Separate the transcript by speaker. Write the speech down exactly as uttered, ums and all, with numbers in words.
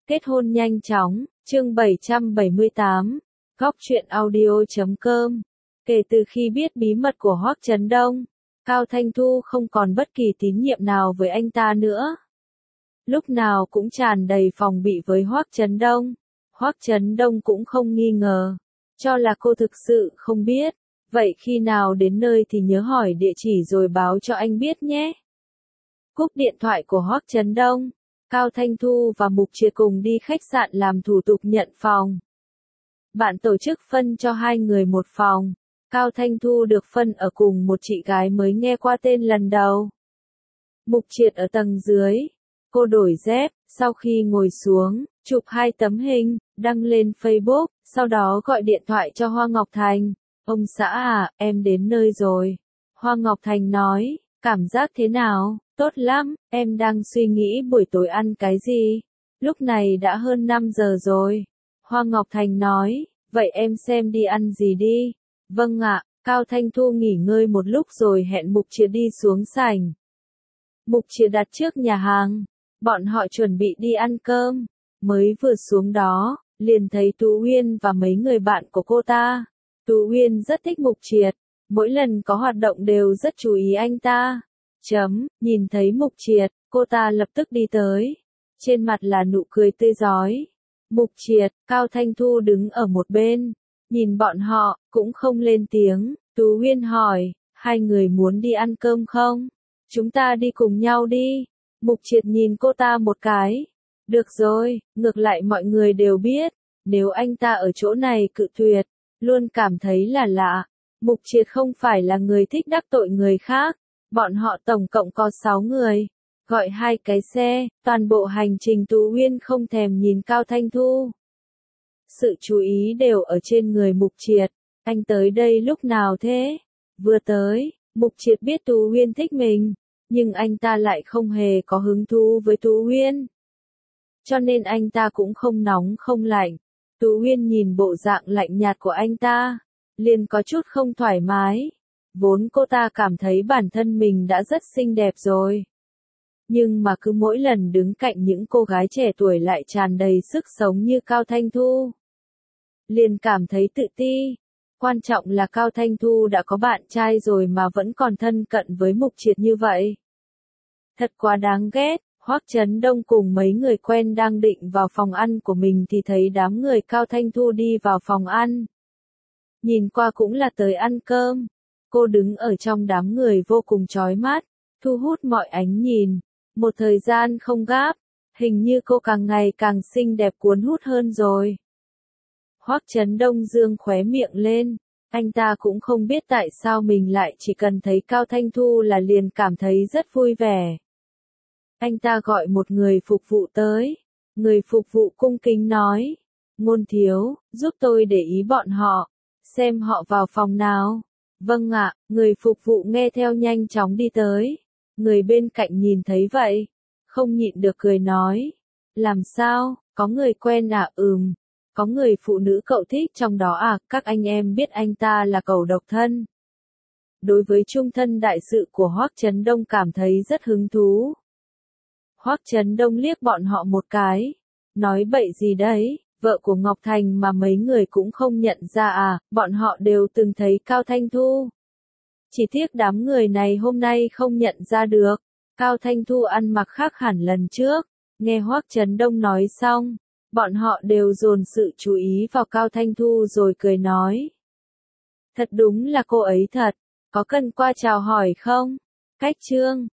Speaker 1: Kết hôn nhanh chóng, chương bảy trăm bảy mươi tám, góc truyện audio chấm com. Kể từ khi biết bí mật của Hoắc Chấn Đông, Cao Thanh Thu không còn bất kỳ tín nhiệm nào với anh ta nữa. Lúc nào cũng tràn đầy phòng bị với Hoắc Chấn Đông. Hoắc Chấn Đông cũng không nghi ngờ, cho là cô thực sự không biết. Vậy khi nào đến nơi thì nhớ hỏi địa chỉ rồi báo cho anh biết nhé. Cúp điện thoại của Hoắc Chấn Đông, Cao Thanh Thu và Mục Triệt cùng đi khách sạn làm thủ tục nhận phòng. Bạn tổ chức phân cho hai người một phòng. Cao Thanh Thu được phân ở cùng một chị gái mới nghe qua tên lần đầu. Mục Triệt ở tầng dưới. Cô đổi dép, sau khi ngồi xuống, chụp hai tấm hình, đăng lên Facebook, sau đó gọi điện thoại cho Hoa Ngọc Thành. Ông xã à, em đến nơi rồi. Hoa Ngọc Thành nói, cảm giác thế nào? Tốt lắm, em đang suy nghĩ buổi tối ăn cái gì. Lúc này đã hơn năm giờ rồi. Hoa Ngọc Thành nói, vậy em xem đi ăn gì đi. Vâng ạ, Cao Thanh Thu nghỉ ngơi một lúc rồi hẹn Mục Triệt đi xuống sảnh. Mục Triệt đặt trước nhà hàng. Bọn họ chuẩn bị đi ăn cơm. Mới vừa xuống đó, liền thấy Tú Uyên và mấy người bạn của cô ta. Tú Uyên rất thích Mục Triệt. Mỗi lần có hoạt động đều rất chú ý anh ta. Chấm, nhìn thấy Mục Triệt, cô ta lập tức đi tới. Trên mặt là nụ cười tươi rói. Mục Triệt, Cao Thanh Thu đứng ở một bên. Nhìn bọn họ, cũng không lên tiếng. Tú Uyên hỏi, hai người muốn đi ăn cơm không? Chúng ta đi cùng nhau đi. Mục Triệt nhìn cô ta một cái. Được rồi, ngược lại mọi người đều biết. Nếu anh ta ở chỗ này cự tuyệt, luôn cảm thấy là lạ. Mục Triệt không phải là người thích đắc tội người khác. Bọn họ tổng cộng có sáu người. Gọi hai cái xe, toàn bộ hành trình Tú Uyên không thèm nhìn Cao Thanh Thu. Sự chú ý đều ở trên người Mục Triệt. Anh tới đây lúc nào thế? Vừa tới, Mục Triệt biết Tú Uyên thích mình, nhưng anh ta lại không hề có hứng thú với Tú Uyên. Cho nên anh ta cũng không nóng không lạnh. Tú Uyên nhìn bộ dạng lạnh nhạt của anh ta, liền có chút không thoải mái. Vốn cô ta cảm thấy bản thân mình đã rất xinh đẹp rồi. Nhưng mà cứ mỗi lần đứng cạnh những cô gái trẻ tuổi lại tràn đầy sức sống như Cao Thanh Thu, liền cảm thấy tự ti. Quan trọng là Cao Thanh Thu đã có bạn trai rồi mà vẫn còn thân cận với Mục Triệt như vậy. Thật quá đáng ghét. Hoắc Chấn Đông cùng mấy người quen đang định vào phòng ăn của mình thì thấy đám người Cao Thanh Thu đi vào phòng ăn. Nhìn qua cũng là tới ăn cơm. Cô đứng ở trong đám người vô cùng chói mắt, thu hút mọi ánh nhìn. Một thời gian không gáp, hình như cô càng ngày càng xinh đẹp cuốn hút hơn rồi. Hoắc Chấn Đông dương khóe miệng lên, anh ta cũng không biết tại sao mình lại chỉ cần thấy Cao Thanh Thu là liền cảm thấy rất vui vẻ. Anh ta gọi một người phục vụ tới. Người phục vụ cung kính nói, Ngôn thiếu, giúp tôi để ý bọn họ, xem họ vào phòng nào. Vâng ạ, người phục vụ nghe theo nhanh chóng đi tới. Người bên cạnh nhìn thấy vậy, không nhịn được cười nói, làm sao, có người quen à? Ừm, có người phụ nữ cậu thích trong đó à? Các anh em biết anh ta là cậu độc thân. Đối với trung thân đại sự của Hoắc Chấn Đông cảm thấy rất hứng thú. Hoắc Chấn Đông liếc bọn họ một cái, nói bậy gì đấy, vợ của Ngọc Thành mà mấy người cũng không nhận ra à? Bọn họ đều từng thấy Cao Thanh Thu. Chỉ tiếc đám người này hôm nay không nhận ra được. Cao Thanh Thu ăn mặc khác hẳn lần trước. Nghe Hoắc Chấn Đông nói xong, bọn họ đều dồn sự chú ý vào Cao Thanh Thu rồi cười nói. Thật đúng là cô ấy thật, có cần qua chào hỏi không? Cách trương,